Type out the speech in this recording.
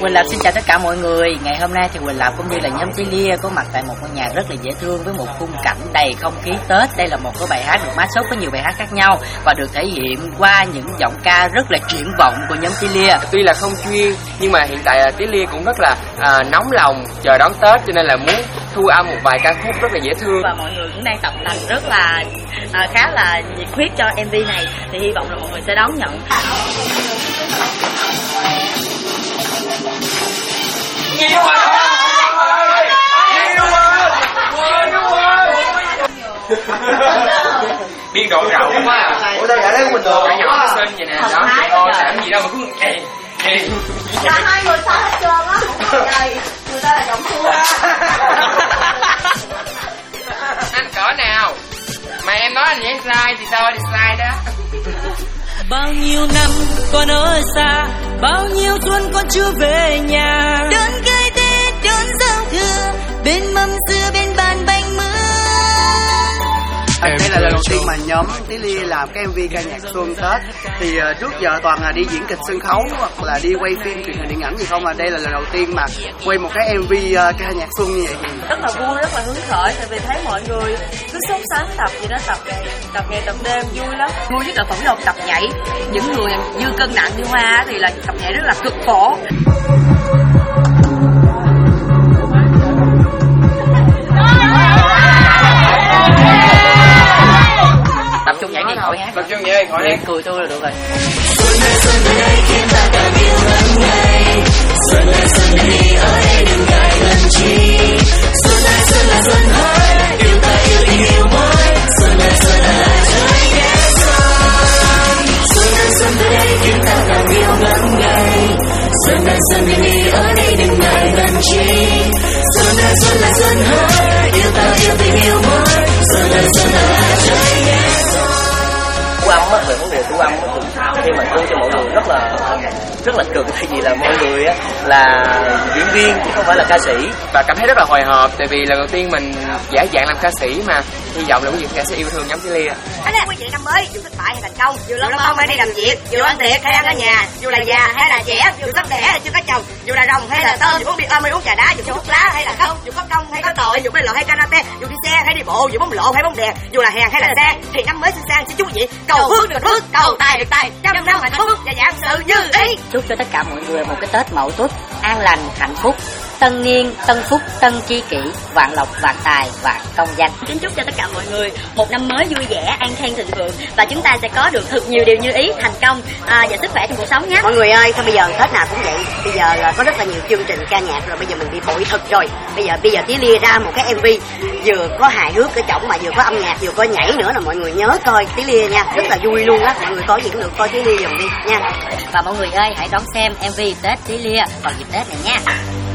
Quỳnh Lập xin chào tất cả mọi người. Ngày hôm nay thì Quỳnh Lập cũng như là nhóm Tí Lia có mặt tại một ngôi nhà rất là dễ thương với một khung cảnh đầy không khí Tết. Đây là một cái bài hát được mashup với nhiều bài hát khác nhau và được thể hiện qua những giọng ca rất là triển vọng của nhóm Tí Lia. Tuy là không chuyên nhưng mà hiện tại Tí Lia cũng rất là nóng lòng chờ đón Tết, cho nên là muốn thu âm một vài ca khúc rất là dễ thương. Và mọi người cũng đang tập tành rất là khá là nhiệt huyết cho MV này, thì hy vọng là mọi người sẽ đón nhận. Biên độ rộng quá à. Ủa đây ở đây mình đồ nhỏ xinh vậy nè, đó thôi làm gì đâu mà cứ Cả hai người sao hết trơn á. Trời, người ta là giọng thua. Anh cỡ nào mà em nói anh nhảy slide thì sao đi slide đó. Bao nhiêu năm con ở xa, bao nhiêu xuân con chưa về nhà. Đón cái Tết, đón giao thừa, bên mâm dưa bên bàn bánh mơ. Đây là lần đầu tiên mà nhóm Tí Lia làm cái MV ca nhạc xuân Tết. Thì trước giờ toàn là đi diễn kịch sân khấu hoặc là đi quay phim truyền hình điện ảnh gì không, mà đây là lần đầu tiên mà quay một cái MV ca nhạc xuân như vậy. Rất là vui, rất là hứng khởi, tại vì thấy mọi người cứ sốt sắng tập gì đó, tập ngày tập đêm vui lắm. Vui nhất là phỏng đồng tập nhảy. Những người dư cân nặng như Hoa thì là tập nhảy rất là cực khổ. Tập trung nhảy đi khỏi hát. Tập trung nhảy đi khỏi hát. Cười tôi là được rồi. Xuân về đây khiến ta càng yêu hơn ngày. Xuân đi ở đây đừng ngại ngần chi. Xuân là xuân hỡi, yêu ta yêu tình yêu mới. Xuân là trời ghé xuân. Xuân về đây khiến ta càng yêu ngần ngày. Xuân đi ở đây đừng ngại ngần chi. Xuân là xuân hỡi, yêu ta yêu tình yêu mới. Xuân là trời ghé xuân. Thu âm á, về vấn đề thu âm khi mà thu cho mọi người rất là cực, tại vì là mọi người á là diễn viên chứ không phải là ca sĩ, và cảm thấy rất là hồi hộp tại vì lần đầu tiên mình giả dạng làm ca sĩ, mà hy vọng là quý vị khán giả sẽ yêu thương nhóm Tí Lia. Anh quý vị năm mới dù thất bại hay thành công, dù lớn không hay đi làm việc, dù ăn tiệc hay ăn ở nhà, dù là già hay là trẻ, dù sắp đẻ hay chưa có chồng, dù là rồng hay là tôm, dù uống bia hay uống trà đá, dù hút lá hay là không, dù có công hay có tội, dù bơi lội hay karate, dù đi xe hay đi bộ, dù bóng lộn hay bóng đèn, dù là hèn hay là sang, thì năm mới xin sang xin chúc quý vị cầu phước được phước, cầu tài được tài, trăm năm hạnh phúc và vạn sự như ý. Chúc cho tất cả mọi người một cái Tết Mậu Tuất an lành, hạnh phúc, tân niên, tân phúc, tân tri kỷ, vạn lộc, vạn tài, vạn công danh. Kính chúc cho tất cả mọi người một năm mới vui vẻ, an khang thịnh vượng, và chúng ta sẽ có được thật nhiều điều như ý, thành công và sức khỏe trong cuộc sống nhé. Mọi người ơi, thôi bây giờ Tết nào cũng vậy. Bây giờ có rất là nhiều chương trình ca nhạc rồi, bây giờ mình bị bội thực rồi. Bây giờ Tí Lia ra một cái MV vừa có hài hước cái chổng mà vừa có âm nhạc vừa có nhảy nữa, là mọi người nhớ coi Tí Lia nha, rất là vui luôn á. Mọi người coi gì cũng được, coi Tí Lia giùm đi nha. Và mọi người ơi, hãy đón xem MV Tết Tí Lia vào dịp Tết này nha.